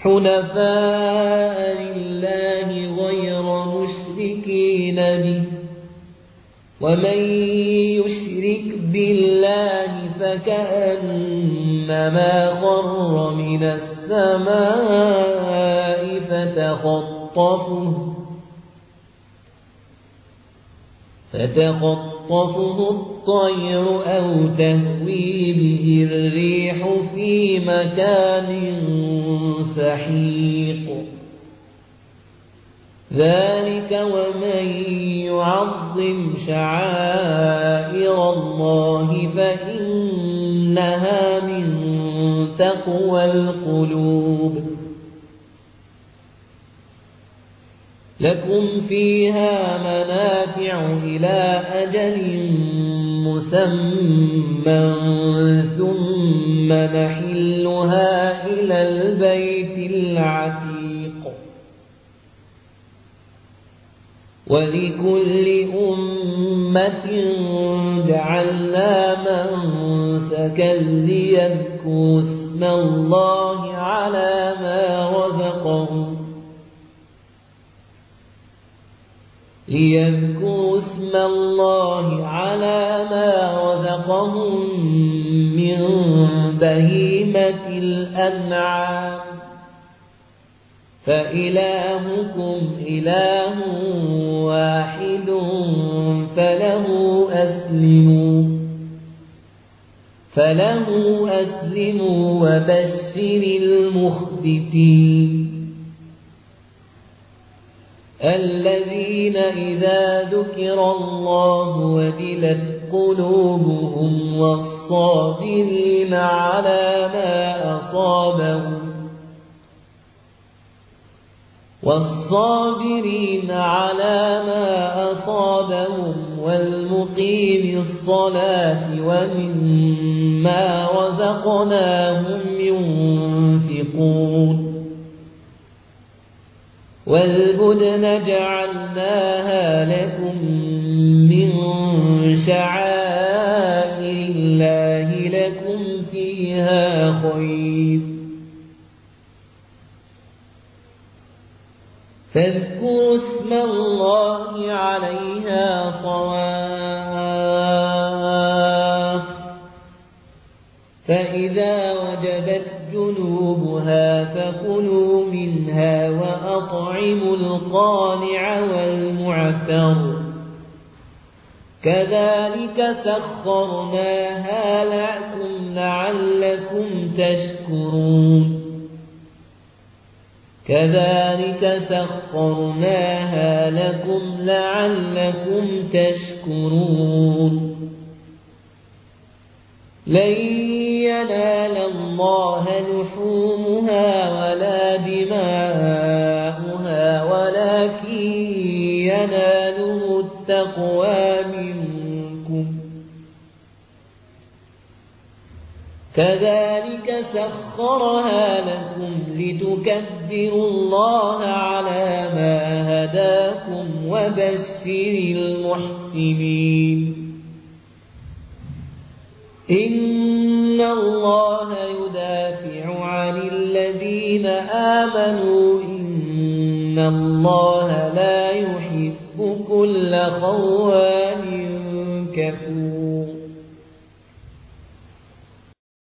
حنفاء لله غير مشركين به ومن يشرك بالله فكأنما خر من السماء فتخطفه الطير أو تهوي به الريح في مكان سحيق ذلك ومن يعظم شعائر الله فإنها من تقوى القلوب لكم فيها منافع إلى أجل مسمى ثم محلها إلى البيت العتيق ولكل أمة جعلنا منسكا ليذكروا اسم الله على ما رزقهم من بهيمة الأنعام فإلهكم إله واحد فله أسلموا وبشر المخبتين الذين إذا ذكر الله وجلت قلوبهم والصابرين على ما أصابهم والمقيم الصلاة ومما رزقناهم ينفقون والبدن جعلناها لكم من شعائر الله لكم فيها خير فاذكروا اسم الله عليها صواف فإذا وجبت جنوبها فكلوا منها وأطعموا القانع والمعتر كذلك سخرناها لكم لعلكم تشكرون لن ينال الله لحومها ولا دماؤها ولكن يناله التقوى منكم كذلك سخرها لكم لتكبروا الله على ما هداكم وبشر المحسنين إن الله يدافع عن الذين آمنوا إن الله لا يحب كل خوان كفور